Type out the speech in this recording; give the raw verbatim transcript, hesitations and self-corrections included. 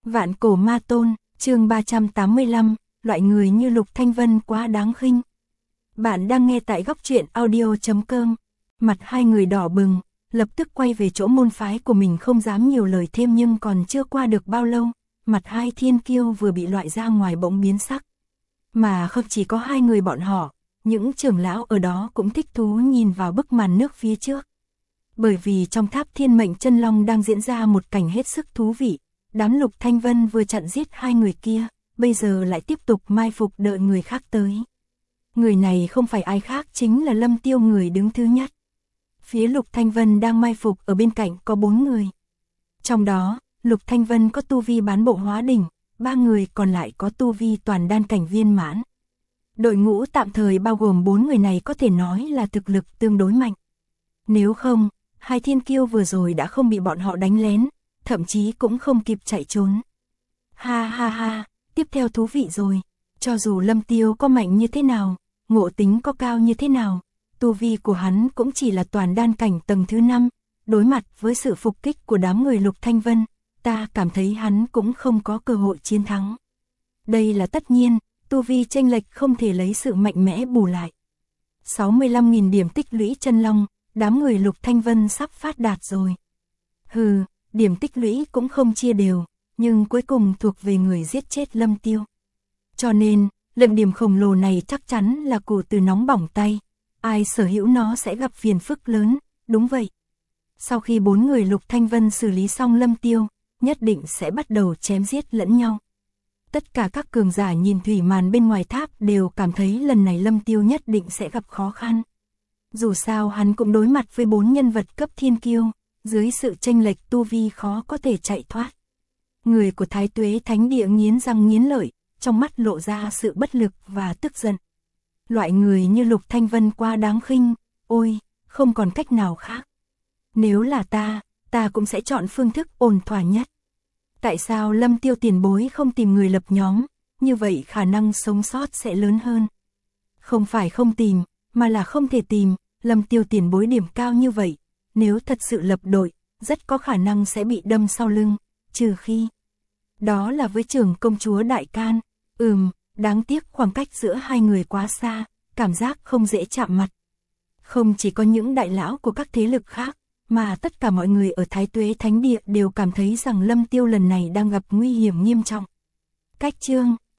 Vạn cổ ma tôn, chương ba trăm tám mươi lăm, loại người như Lục Thanh Vân quá đáng khinh. Bạn đang nghe tại góc truyện audio chấm com. Mặt hai người đỏ bừng, lập tức quay về chỗ môn phái của mình, không dám nhiều lời thêm, nhưng còn chưa qua được bao lâu, mặt hai thiên kiêu vừa bị loại ra ngoài bỗng biến sắc. Mà không chỉ có hai người bọn họ, những trưởng lão ở đó cũng thích thú nhìn vào bức màn nước phía trước. Bởi vì trong tháp Thiên Mệnh Chân Long đang diễn ra một cảnh hết sức thú vị. Đám Lục Thanh Vân vừa chặn giết hai người kia, bây giờ lại tiếp tục mai phục đợi người khác tới. Người này không phải ai khác, chính là Lâm Tiêu, người đứng thứ nhất. Phía Lục Thanh Vân đang mai phục ở bên cạnh có bốn người. Trong đó, Lục Thanh Vân có tu vi bán bộ hóa đỉnh, ba người còn lại có tu vi toàn đan cảnh viên mãn. Đội ngũ tạm thời bao gồm bốn người này có thể nói là thực lực tương đối mạnh. Nếu không, hai thiên kiêu vừa rồi đã không bị bọn họ đánh lén, thậm chí cũng không kịp chạy trốn. Ha ha ha, tiếp theo thú vị rồi. Cho dù Lâm Tiêu có mạnh như thế nào, ngộ tính có cao như thế nào, tu vi của hắn cũng chỉ là toàn đan cảnh tầng thứ năm. Đối mặt với sự phục kích của đám người Lục Thanh Vân, ta cảm thấy hắn cũng không có cơ hội chiến thắng. Đây là tất nhiên, tu vi chênh lệch không thể lấy sự mạnh mẽ bù lại. sáu mươi lăm nghìn điểm tích lũy chân long, đám người Lục Thanh Vân sắp phát đạt rồi. Hừ, điểm tích lũy cũng không chia đều, nhưng cuối cùng thuộc về người giết chết Lâm Tiêu. Cho nên, lượng điểm khổng lồ này chắc chắn là củ từ nóng bỏng tay, ai sở hữu nó sẽ gặp phiền phức lớn, đúng vậy. Sau khi bốn người Lục Thanh Vân xử lý xong Lâm Tiêu, nhất định sẽ bắt đầu chém giết lẫn nhau. Tất cả các cường giả nhìn thủy màn bên ngoài tháp đều cảm thấy lần này Lâm Tiêu nhất định sẽ gặp khó khăn. Dù sao hắn cũng đối mặt với bốn nhân vật cấp thiên kiêu, dưới sự chênh lệch tu vi khó có thể chạy thoát. Người của Thái Tuế Thánh Địa nghiến răng nghiến lợi, trong mắt lộ ra sự bất lực và tức giận. Loại người như Lục Thanh Vân quá đáng khinh, ôi, không còn cách nào khác. Nếu là ta, ta cũng sẽ chọn phương thức ổn thỏa nhất. Tại sao Lâm Tiêu tiền bối không tìm người lập nhóm, như vậy khả năng sống sót sẽ lớn hơn. Không phải không tìm, mà là không thể tìm, Lâm Tiêu tiền bối điểm cao như vậy, nếu thật sự lập đội, rất có khả năng sẽ bị đâm sau lưng, trừ khi. Đó là với trưởng công chúa Đại Can, ừm, đáng tiếc khoảng cách giữa hai người quá xa, cảm giác không dễ chạm mặt. Không chỉ có những đại lão của các thế lực khác, mà tất cả mọi người ở Thái Tuế Thánh Địa đều cảm thấy rằng Lâm Tiêu lần này đang gặp nguy hiểm nghiêm trọng. Cách chương